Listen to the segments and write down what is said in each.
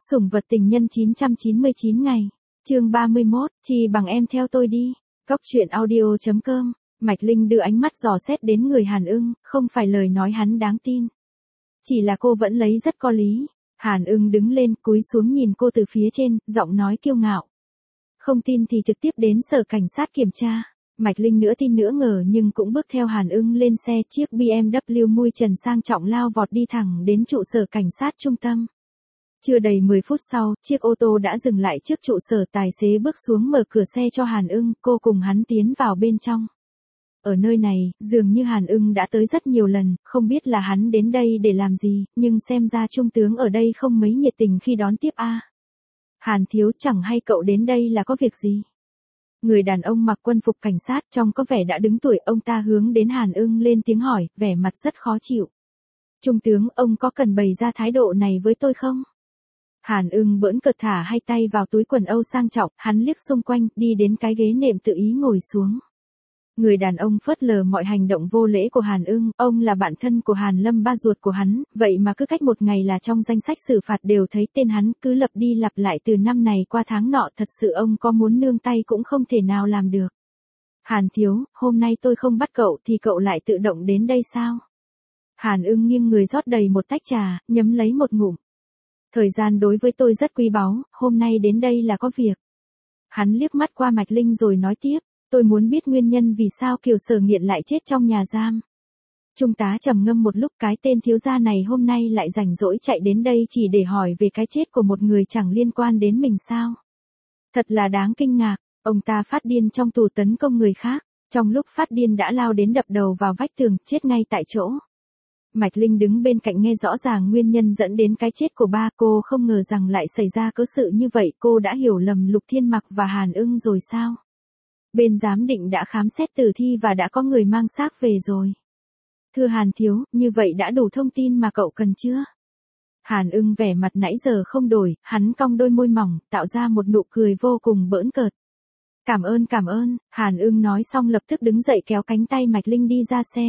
Sủng vật tình nhân 999 ngày. Chương 31, chi bằng em theo tôi đi. Cóc truyện audio.com. Mạch Linh đưa ánh mắt dò xét đến người Hàn Ưng, không phải lời nói hắn đáng tin. Chỉ là cô vẫn lấy rất có lý. Hàn Ưng đứng lên, cúi xuống nhìn cô từ phía trên, giọng nói kiêu ngạo. Không tin thì trực tiếp đến sở cảnh sát kiểm tra. Mạch Linh nửa tin nửa ngờ nhưng cũng bước theo Hàn Ưng lên xe, chiếc BMW mui trần sang trọng lao vọt đi thẳng đến trụ sở cảnh sát trung tâm. Chưa đầy 10 phút sau, chiếc ô tô đã dừng lại trước trụ sở, tài xế bước xuống mở cửa xe cho Hàn Ưng, cô cùng hắn tiến vào bên trong. Ở nơi này, dường như Hàn Ưng đã tới rất nhiều lần, không biết là hắn đến đây để làm gì, nhưng xem ra trung tướng ở đây không mấy nhiệt tình khi đón tiếp a. Hàn thiếu, chẳng hay cậu đến đây là có việc gì? Người đàn ông mặc quân phục cảnh sát trông có vẻ đã đứng tuổi, ông ta hướng đến Hàn Ưng lên tiếng hỏi, vẻ mặt rất khó chịu. Trung tướng, ông có cần bày ra thái độ này với tôi không? Hàn Ưng bỡn cợt thả hai tay vào túi quần âu sang trọng, hắn liếc xung quanh, đi đến cái ghế nệm tự ý ngồi xuống. Người đàn ông phớt lờ mọi hành động vô lễ của Hàn Ưng, ông là bạn thân của Hàn Lâm, ba ruột của hắn, vậy mà cứ cách một ngày là trong danh sách xử phạt đều thấy tên hắn, cứ lặp đi lặp lại từ năm này qua tháng nọ, thật sự ông có muốn nương tay cũng không thể nào làm được. Hàn thiếu, hôm nay tôi không bắt cậu thì cậu lại tự động đến đây sao? Hàn Ưng nghiêng người rót đầy một tách trà, nhấm lấy một ngụm. Thời gian đối với tôi rất quý báu, hôm nay đến đây là có việc. Hắn liếc mắt qua Mạch Linh rồi nói tiếp, tôi muốn biết nguyên nhân vì sao Kiều Sở Nghiện lại chết trong nhà giam. Trung tá trầm ngâm một lúc, cái tên thiếu gia này hôm nay lại rảnh rỗi chạy đến đây chỉ để hỏi về cái chết của một người chẳng liên quan đến mình sao? Thật là đáng kinh ngạc, ông ta phát điên trong tù tấn công người khác, trong lúc phát điên đã lao đến đập đầu vào vách tường, chết ngay tại chỗ. Mạch Linh đứng bên cạnh nghe rõ ràng nguyên nhân dẫn đến cái chết của ba, cô không ngờ rằng lại xảy ra cớ sự như vậy, cô đã hiểu lầm Lục Thiên Mặc và Hàn Ưng rồi sao? Bên giám định đã khám xét tử thi và đã có người mang xác về rồi. Thưa Hàn thiếu, như vậy đã đủ thông tin mà cậu cần chưa? Hàn Ưng vẻ mặt nãy giờ không đổi, hắn cong đôi môi mỏng, tạo ra một nụ cười vô cùng bỡn cợt. Cảm ơn, Hàn Ưng nói xong lập tức đứng dậy kéo cánh tay Mạch Linh đi ra xe.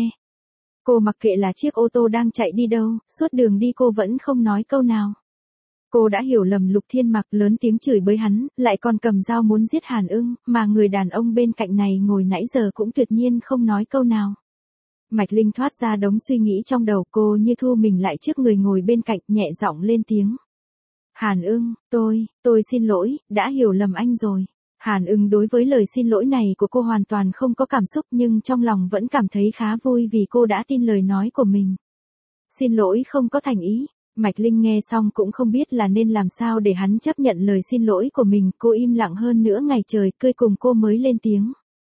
Cô mặc kệ là chiếc ô tô đang chạy đi đâu, suốt đường đi cô vẫn không nói câu nào. Cô đã hiểu lầm Lục Thiên Mặc, lớn tiếng chửi bới hắn, lại còn cầm dao muốn giết Hàn Ưng, mà người đàn ông bên cạnh này ngồi nãy giờ cũng tuyệt nhiên không nói câu nào. Mạch Linh thoát ra đống suy nghĩ trong đầu, cô như thu mình lại trước người ngồi bên cạnh, nhẹ giọng lên tiếng. Hàn Ưng, tôi xin lỗi, đã hiểu lầm anh rồi. Hàn Ưng đối với lời xin lỗi này của cô hoàn toàn không có cảm xúc, nhưng trong lòng vẫn cảm thấy khá vui vì cô đã tin lời nói của mình. Xin lỗi không có thành ý. Mạch Linh nghe xong cũng không biết là nên làm sao để hắn chấp nhận lời xin lỗi của mình, cô im lặng hơn nửa ngày trời, cười cùng cô mới lên tiếng.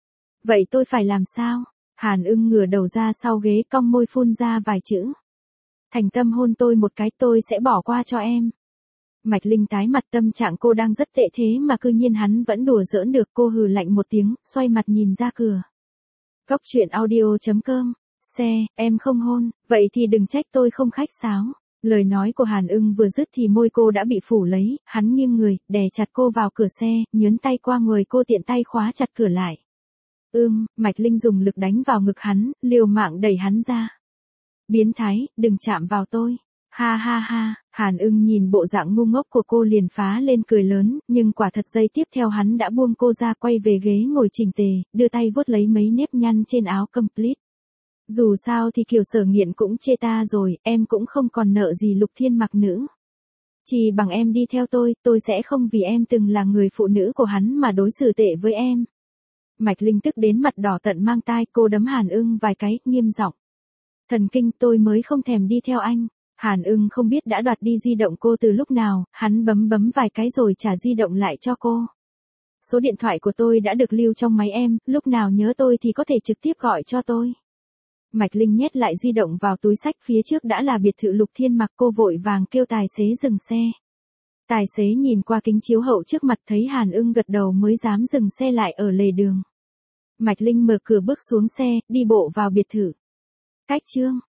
Vậy tôi phải làm sao? Hàn Ưng ngửa đầu ra sau ghế, cong môi phun ra vài chữ. Thành tâm hôn tôi một cái, tôi sẽ bỏ qua cho em. Mạch Linh tái mặt, tâm trạng cô đang rất tệ thế mà cư nhiên hắn vẫn đùa giỡn được, cô hừ lạnh một tiếng, xoay mặt nhìn ra cửa. Cóc truyện audio.com. Xe, em không hôn, vậy thì đừng trách tôi không khách sáo. Lời nói của Hàn Ưng vừa dứt thì môi cô đã bị phủ lấy, hắn nghiêng người, đè chặt cô vào cửa xe, nhướn tay qua người cô, tiện tay khóa chặt cửa lại. Mạch Linh dùng lực đánh vào ngực hắn, liều mạng đẩy hắn ra. Biến thái, đừng chạm vào tôi. Ha ha ha, Hàn Ưng nhìn bộ dạng ngu ngốc của cô liền phá lên cười lớn, nhưng quả thật giây tiếp theo hắn đã buông cô ra, quay về ghế ngồi chỉnh tề, đưa tay vuốt lấy mấy nếp nhăn trên áo complete. Dù sao thì Kiều Sở Nghiện cũng chê ta rồi, em cũng không còn nợ gì Lục Thiên Mặc nữa. Chỉ bằng em đi theo tôi sẽ không vì em từng là người phụ nữ của hắn mà đối xử tệ với em. Mạch Linh tức đến mặt đỏ tận mang tai, cô đấm Hàn Ưng vài cái, nghiêm giọng. Thần kinh, tôi mới không thèm đi theo anh. Hàn Ưng không biết đã đoạt đi di động cô từ lúc nào, hắn bấm vài cái rồi trả di động lại cho cô. Số điện thoại của tôi đã được lưu trong máy em, lúc nào nhớ tôi thì có thể trực tiếp gọi cho tôi. Mạch Linh nhét lại di động vào túi xách, phía trước đã là biệt thự Lục Thiên Mặc, cô vội vàng kêu tài xế dừng xe. Tài xế nhìn qua kính chiếu hậu trước mặt thấy Hàn Ưng gật đầu mới dám dừng xe lại ở lề đường. Mạch Linh mở cửa bước xuống xe, đi bộ vào biệt thự. Cách chương